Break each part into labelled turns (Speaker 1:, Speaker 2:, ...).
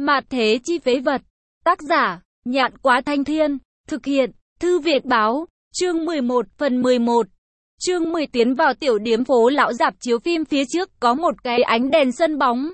Speaker 1: Mạt thế chi phế vật. Tác giả, Nhạn Quá Thanh Thiên. Thực hiện, Thư Việt Báo. Chương 11, phần 11. Chương 10 tiến vào tiểu điếm phố lão rạp chiếu phim phía trước có một cái ánh đèn sân bóng.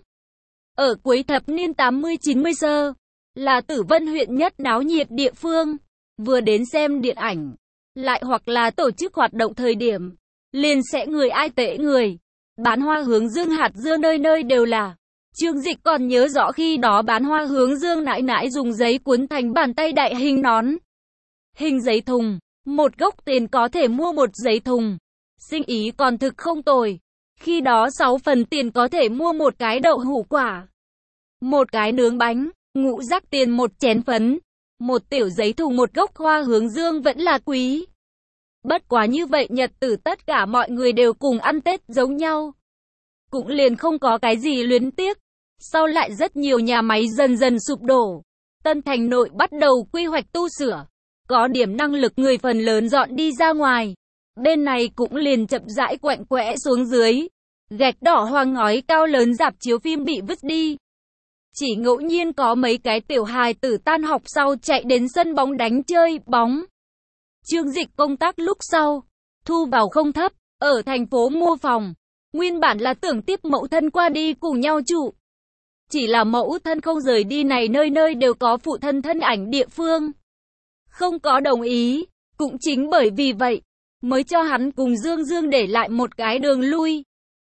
Speaker 1: Ở cuối thập niên 80-90 sơ, là Tử Vân huyện nhất náo nhiệt địa phương. Vừa đến xem điện ảnh, lại hoặc là tổ chức hoạt động thời điểm, liền sẽ người ai tệ người. Bán hoa hướng dương hạt dưa nơi nơi đều là. Trương Dịch còn nhớ rõ khi đó bán hoa hướng dương nãi nãi dùng giấy cuốn thành bàn tay đại hình nón. Hình giấy thùng, một gốc tiền có thể mua một giấy thùng. Sinh ý còn thực không tồi. Khi đó 6 phần tiền có thể mua một cái đậu hũ quả, một cái nướng bánh, ngũ rắc tiền một chén phấn. Một tiểu giấy thùng một gốc hoa hướng dương vẫn là quý. Bất quá như vậy nhật tử tất cả mọi người đều cùng ăn Tết giống nhau. Cũng liền không có cái gì luyến tiếc. Sau lại rất nhiều nhà máy dần dần sụp đổ. Tân Thành Nội bắt đầu quy hoạch tu sửa. Có điểm năng lực người phần lớn dọn đi ra ngoài. Bên này cũng liền chậm rãi quạnh quẽ xuống dưới. Gạch đỏ hoàng ngói cao lớn rạp chiếu phim bị vứt đi. Chỉ ngẫu nhiên có mấy cái tiểu hài tử tan học sau chạy đến sân bóng đánh chơi bóng. Trương Dịch công tác lúc sau, thu vào không thấp, ở thành phố mua phòng. Nguyên bản là tưởng tiếp mẫu thân qua đi cùng nhau trụ. Chỉ là mẫu thân không rời đi này nơi nơi đều có phụ thân thân ảnh địa phương. Không có đồng ý, cũng chính bởi vì vậy, mới cho hắn cùng Dương Dương để lại một cái đường lui.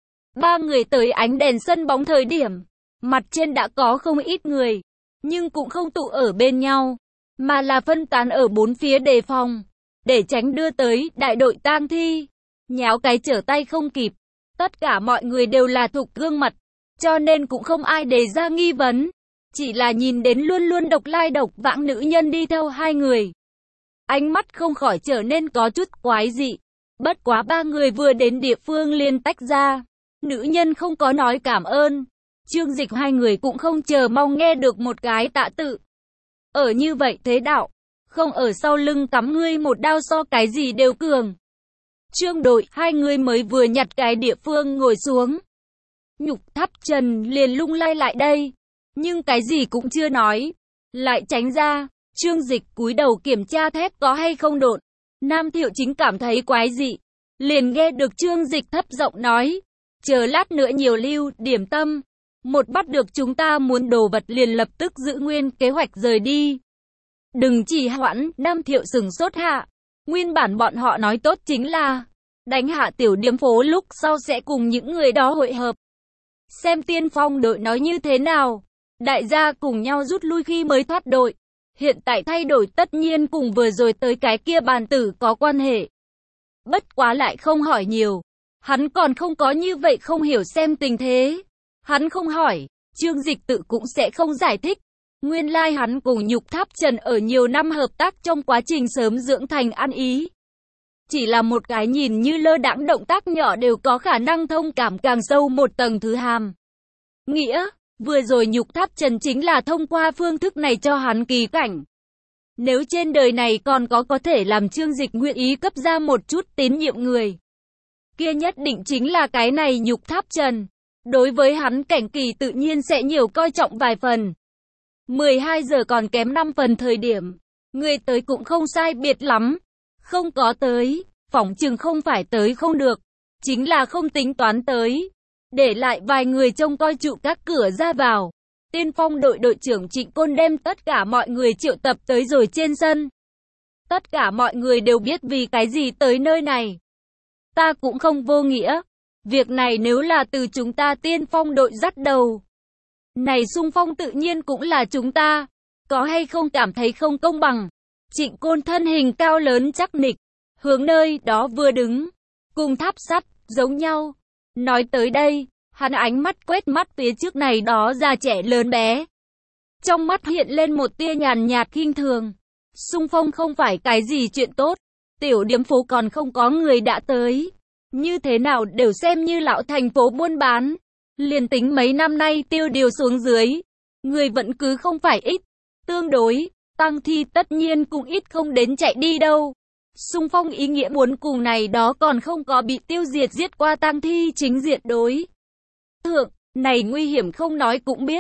Speaker 1: Ba người tới ánh đèn sân bóng thời điểm, mặt trên đã có không ít người, nhưng cũng không tụ ở bên nhau, mà là phân tán ở bốn phía đề phòng, để tránh đưa tới đại đội tang thi. Nháo cái trở tay không kịp, tất cả mọi người đều là thuộc gương mặt, cho nên cũng không ai đề ra nghi vấn. Chỉ là nhìn đến luôn luôn độc lai độc vãng nữ nhân đi theo hai người, ánh mắt không khỏi trở nên có chút quái dị. Bất quá ba người vừa đến địa phương liền tách ra. Nữ nhân không có nói cảm ơn. Trương Dịch hai người cũng không chờ mong nghe được một cái tạ tự. Ở như vậy thế đạo, không ở sau lưng cắm ngươi một đao so cái gì đều cường. Trương đội, hai người mới vừa nhặt cái địa phương ngồi xuống. Nhục Tháp Trần liền lung lay lại đây, nhưng cái gì cũng chưa nói, lại tránh ra. Trương Dịch cúi đầu kiểm tra thép có hay không đột. Nam Thiệu Chính cảm thấy quái dị, liền nghe được Trương Dịch thấp giọng nói, chờ lát nữa nhiều lưu điểm tâm, một bắt được chúng ta muốn đồ vật liền lập tức giữ nguyên kế hoạch rời đi. Đừng trì hoãn. Nam Thiệu sừng sốt hạ. Nguyên bản bọn họ nói tốt chính là đánh hạ tiểu điếm phố lúc sau sẽ cùng những người đó hội hợp. Xem tiên phong đội nói như thế nào. Đại gia cùng nhau rút lui khi mới thoát đội. Hiện tại thay đổi tất nhiên cùng vừa rồi tới cái kia bàn tử có quan hệ. Bất quá lại không hỏi nhiều. Hắn còn không có như vậy không hiểu xem tình thế. Hắn không hỏi, Trương Dịch tự cũng sẽ không giải thích. Nguyên lai hắn cùng Nhục Tháp Trần ở nhiều năm hợp tác trong quá trình sớm dưỡng thành ăn ý. Chỉ là một cái nhìn như lơ đãng động tác nhỏ đều có khả năng thông cảm càng sâu một tầng thứ hàm nghĩa. Vừa rồi Nhục Tháp Trần chính là thông qua phương thức này cho hắn kỳ cảnh. Nếu trên đời này còn có thể làm Trương Dịch nguyện ý cấp ra một chút tín nhiệm người, kia nhất định chính là cái này Nhục Tháp Trần. Đối với hắn cảnh kỳ tự nhiên sẽ nhiều coi trọng vài phần. 12 giờ còn kém 5 phần thời điểm, người tới cũng không sai biệt lắm. Không có tới, phỏng chừng không phải tới không được, chính là không tính toán tới. Để lại vài người trông coi trụ các cửa ra vào. Tiên phong đội đội trưởng Trịnh Côn đem tất cả mọi người triệu tập tới rồi trên sân. Tất cả mọi người đều biết vì cái gì tới nơi này. Ta cũng không vô nghĩa. Việc này nếu là từ chúng ta tiên phong đội dắt đầu, này xung phong tự nhiên cũng là chúng ta. Có hay không cảm thấy không công bằng? Trịnh Côn thân hình cao lớn chắc nịch, hướng nơi đó vừa đứng, cùng tháp sắt giống nhau. Nói tới đây, hắn ánh mắt quét mắt phía trước này đó già trẻ lớn bé. Trong mắt hiện lên một tia nhàn nhạt khinh thường. Xung phong không phải cái gì chuyện tốt. Tiểu điếm phố còn không có người đã tới. Như thế nào đều xem như lão thành phố buôn bán. Liền tính mấy năm nay tiêu điều xuống dưới, người vẫn cứ không phải ít. Tương đối, tang thi tất nhiên cũng ít không đến chạy đi đâu. Xung phong ý nghĩa muốn cùng này đó còn không có bị tiêu diệt giết qua tang thi chính diện đối thượng, này nguy hiểm không nói cũng biết.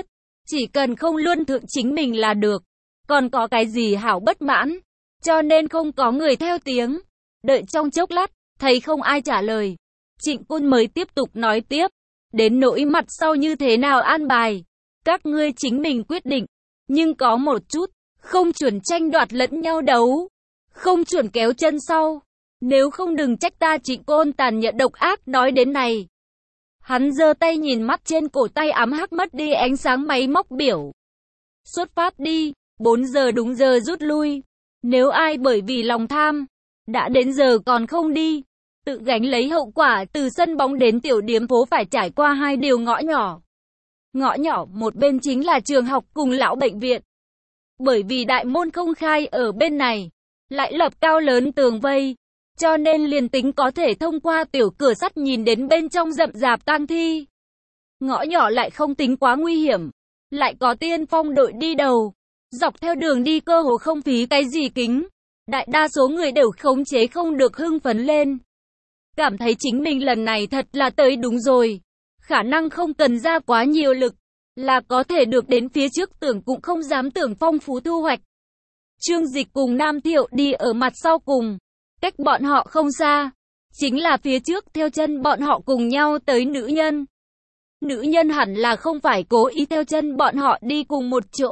Speaker 1: Chỉ cần không luân thượng chính mình là được. Còn có cái gì hảo bất mãn. Cho nên không có người theo tiếng. Đợi trong chốc lát, thấy không ai trả lời. Trịnh Côn mới tiếp tục nói tiếp. Đến nỗi mặt sau như thế nào an bài. Các ngươi chính mình quyết định. Nhưng có một chút, không chuẩn tranh đoạt lẫn nhau đấu. Không chuẩn kéo chân sau. Nếu không đừng trách ta Trịnh Côn tàn nhẫn độc ác nói đến này. Hắn giơ tay nhìn mắt trên cổ tay ám hắc mất đi ánh sáng máy móc biểu. Xuất phát đi, 4 giờ đúng giờ rút lui. Nếu ai bởi vì lòng tham, đã đến giờ còn không đi, tự gánh lấy hậu quả. Từ sân bóng đến tiểu điếm phố phải trải qua 2 điều ngõ nhỏ. Ngõ nhỏ một bên chính là trường học cùng lão bệnh viện. Bởi vì đại môn không khai ở bên này, lại lập cao lớn tường vây, cho nên liền tính có thể thông qua tiểu cửa sắt nhìn đến bên trong rậm rạp tang thi. Ngõ nhỏ lại không tính quá nguy hiểm, lại có tiên phong đội đi đầu, dọc theo đường đi cơ hồ không phí cái gì kính. Đại đa số người đều khống chế không được hưng phấn lên. Cảm thấy chính mình lần này thật là tới đúng rồi. Khả năng không cần ra quá nhiều lực, là có thể được đến phía trước, tưởng cũng không dám tưởng phong phú thu hoạch. Trương Dịch cùng Nam Thiệu đi ở mặt sau cùng. Cách bọn họ không xa, chính là phía trước theo chân bọn họ cùng nhau tới nữ nhân. Nữ nhân hẳn là không phải cố ý theo chân bọn họ đi cùng một chỗ,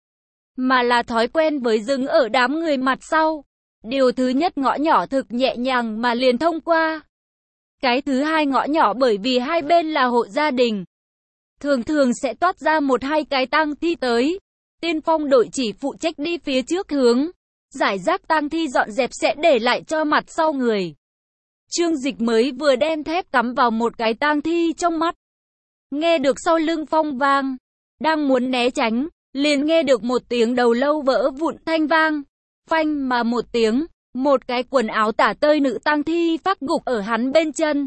Speaker 1: mà là thói quen với dừng ở đám người mặt sau. Điều thứ nhất, ngõ nhỏ thực nhẹ nhàng mà liền thông qua. Cái thứ hai, ngõ nhỏ bởi vì hai bên là hộ gia đình, thường thường sẽ toát ra 1-2 cái tang thi tới. Tiên phong đội chỉ phụ trách đi phía trước hướng giải rác tang thi dọn dẹp, sẽ để lại cho mặt sau người. Trương Dịch mới vừa đem thép cắm vào một cái tang thi trong mắt, nghe được sau lưng phong vang, đang muốn né tránh, liền nghe được một tiếng đầu lâu vỡ vụn thanh vang, phanh mà một tiếng, một cái quần áo tả tơi nữ tang thi phát gục ở hắn bên chân.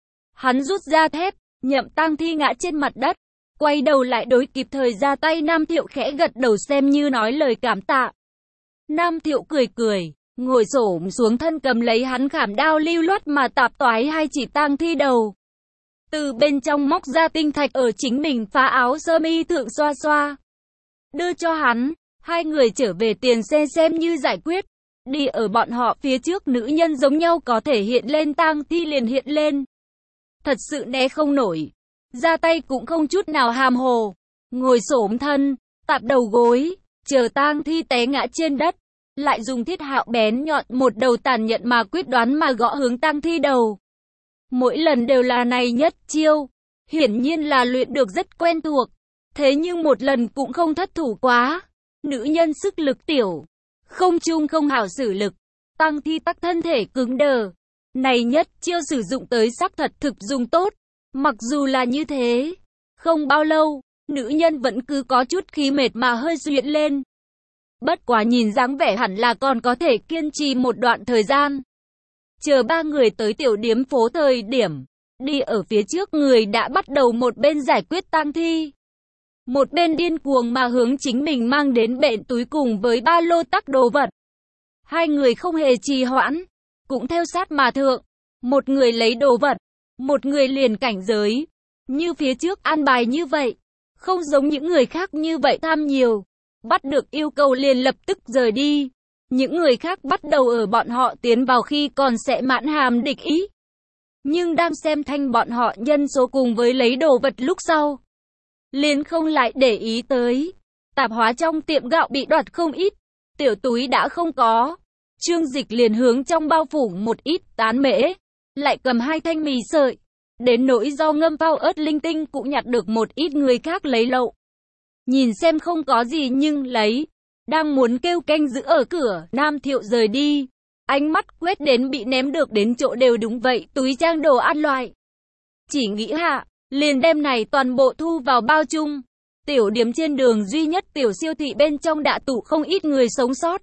Speaker 1: Hắn rút ra thép, nhậm tang thi ngã trên mặt đất, quay đầu lại đối kịp thời ra tay Nam Thiệu khẽ gật đầu xem như nói lời cảm tạ. Nam Thiệu cười cười, ngồi xổm xuống thân cầm lấy hắn khảm đao lưu loát mà tạp toái hai chỉ tang thi đầu. Từ bên trong móc ra tinh thạch ở chính mình phá áo sơ mi thượng xoa xoa, đưa cho hắn. Hai người trở về tiền xe xem như giải quyết. Đi ở bọn họ phía trước, nữ nhân giống nhau có thể hiện lên tang thi liền hiện lên. Thật sự né không nổi, ra tay cũng không chút nào hàm hồ, ngồi xổm thân, tạp đầu gối, chờ tang thi té ngã trên đất, lại dùng thiết hạo bén nhọn một đầu tàn nhẫn mà quyết đoán mà gõ hướng tang thi đầu. Mỗi lần đều là này nhất chiêu, hiển nhiên là luyện được rất quen thuộc, thế nhưng một lần cũng không thất thủ quá. Nữ nhân sức lực tiểu, không chung không hảo sử lực, tang thi tắc thân thể cứng đờ. Này nhất chiêu sử dụng tới sắc thật thực dùng tốt. Mặc dù là như thế, không bao lâu, nữ nhân vẫn cứ có chút khí mệt mà hơi duyện lên. Bất quá nhìn dáng vẻ hẳn là còn có thể kiên trì một đoạn thời gian. Chờ ba người tới tiểu điếm phố thời điểm, đi ở phía trước người đã bắt đầu một bên giải quyết tang thi, một bên điên cuồng mà hướng chính mình mang đến bện túi cùng với ba lô tắc đồ vật. Hai người không hề trì hoãn, cũng theo sát mà thượng. Một người lấy đồ vật, một người liền cảnh giới. Như phía trước an bài như vậy, không giống những người khác như vậy tham nhiều. Bắt được yêu cầu liền lập tức rời đi. Những người khác bắt đầu ở bọn họ tiến vào khi còn sẽ mãn hàm địch ý. Nhưng đang xem thanh bọn họ nhân số cùng với lấy đồ vật lúc sau, liền không lại để ý tới. Tạp hóa trong tiệm gạo bị đoạt không ít, tiểu túi đã không có. Trương Dịch liền hướng trong bao phủ một ít tán mễ, lại cầm 2 thanh mì sợi. Đến nỗi do ngâm phao ớt linh tinh cũng nhặt được một ít người khác lấy lậu. Nhìn xem không có gì nhưng lấy. Đang muốn kêu canh giữ ở cửa, Nam Thiệu rời đi. Ánh mắt quét đến bị ném được đến chỗ đều đúng vậy, túi trang đồ ăn loại. Chỉ nghĩ hạ, liền đem này toàn bộ thu vào bao chung. Tiểu điếm trên đường duy nhất tiểu siêu thị bên trong đã tụ không ít người sống sót.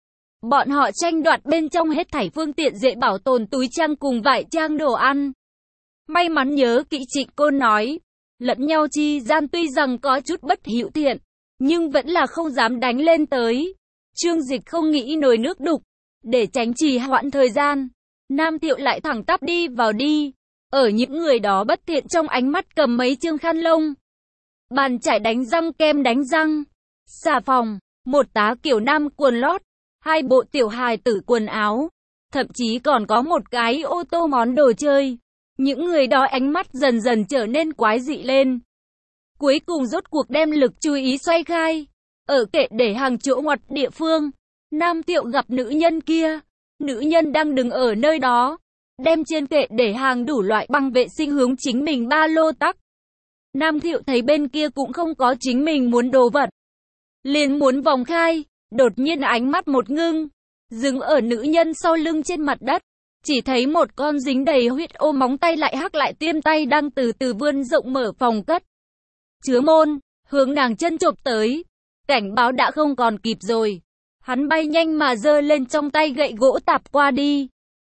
Speaker 1: Bọn họ tranh đoạt bên trong hết thảy phương tiện dễ bảo tồn túi trang cùng vải trang đồ ăn. May mắn nhớ kỹ Trịnh Côn nói, lẫn nhau chi gian tuy rằng có chút bất hữu thiện, nhưng vẫn là không dám đánh lên tới. Trương Dịch không nghĩ nồi nước đục, để tránh trì hoãn thời gian. Nam Thiệu lại thẳng tắp đi vào đi, ở những người đó bất thiện trong ánh mắt cầm mấy chương khăn lông. bàn chải đánh răng, kem đánh răng, xà phòng, một tá kiểu nam quần lót, hai bộ tiểu hài tử quần áo, thậm chí còn có một cái ô tô món đồ chơi. Những người đó ánh mắt dần dần trở nên quái dị lên. Cuối cùng rốt cuộc đem lực chú ý xoay khai. Ở kệ để hàng chỗ ngoặt địa phương, Nam Thiệu gặp nữ nhân kia. Nữ nhân đang đứng ở nơi đó, đem trên kệ để hàng đủ loại băng vệ sinh hướng chính mình ba lô tắc. Nam Thiệu thấy bên kia cũng không có chính mình muốn đồ vật, liền muốn vòng khai, đột nhiên ánh mắt một ngưng, dừng ở nữ nhân sau lưng trên mặt đất. Chỉ thấy một con dính đầy huyết ô móng tay lại hắc lại tiêm tay đang từ từ vươn rộng mở phòng cất chứa môn, hướng nàng chân chộp tới. Cảnh báo đã không còn kịp rồi. Hắn bay nhanh mà giơ lên trong tay gậy gỗ tạp qua đi.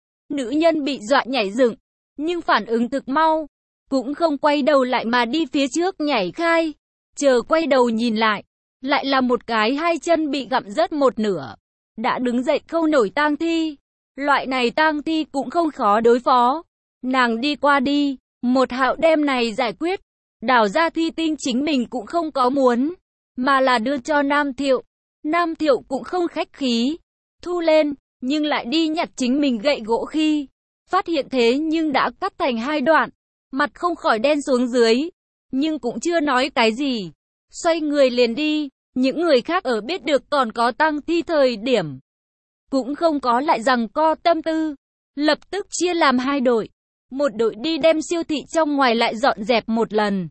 Speaker 1: Nữ nhân bị dọa nhảy dựng, nhưng phản ứng thực mau, cũng không quay đầu lại mà đi phía trước nhảy khai. Chờ quay đầu nhìn lại, lại là một cái hai chân bị gặm rớt một nửa, đã đứng dậy khâu nổi tang thi. Loại này tang thi cũng không khó đối phó. Nàng đi qua đi, một hạo đem này giải quyết, đào ra thi tinh chính mình cũng không có muốn, mà là đưa cho Nam Thiệu. Nam Thiệu cũng không khách khí, thu lên, nhưng lại đi nhặt chính mình gậy gỗ khi phát hiện thế nhưng đã cắt thành hai đoạn, mặt không khỏi đen xuống dưới, nhưng cũng chưa nói cái gì, xoay người liền đi. Những người khác ở biết được còn có tang thi thời điểm, cũng không có lại giằng co tâm tư, lập tức chia làm hai đội. Một đội đi đem siêu thị trong ngoài lại dọn dẹp một lần,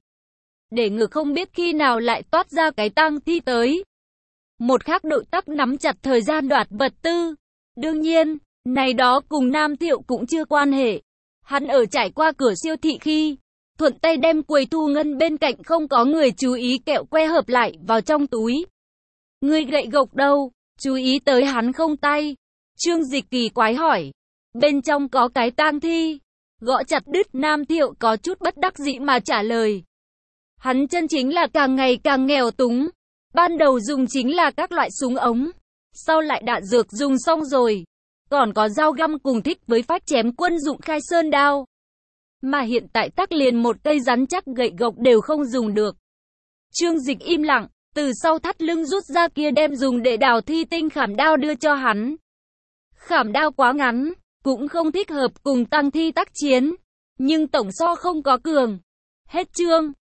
Speaker 1: để ngừa không biết khi nào lại toát ra cái tang thi tới. Một khác đội tắc nắm chặt thời gian đoạt vật tư. Đương nhiên, này đó cùng Nam Thiệu cũng chưa quan hệ. Hắn ở trải qua cửa siêu thị khi, thuận tay đem quầy thu ngân bên cạnh không có người chú ý kẹo que hợp lại vào trong túi. Người gậy gộc đâu? Chú ý tới hắn không tay. Trương Dịch kỳ quái hỏi. Bên trong có cái tang thi. Gõ chặt đứt. Nam Thiệu có chút bất đắc dĩ mà trả lời. Hắn chân chính là càng ngày càng nghèo túng. Ban đầu dùng chính là các loại súng ống, sau lại đạn dược dùng xong rồi, còn có dao găm cùng thích với phách chém quân dụng khai sơn đao. Mà hiện tại tắc liền một cây rắn chắc gậy gộc đều không dùng được. Trương Dịch im lặng, từ sau thắt lưng rút ra kia đem dùng để đào thi tinh khảm đao đưa cho hắn. Khảm đao quá ngắn, cũng không thích hợp cùng tăng thi tác chiến, nhưng tổng so không có cường. Hết chương.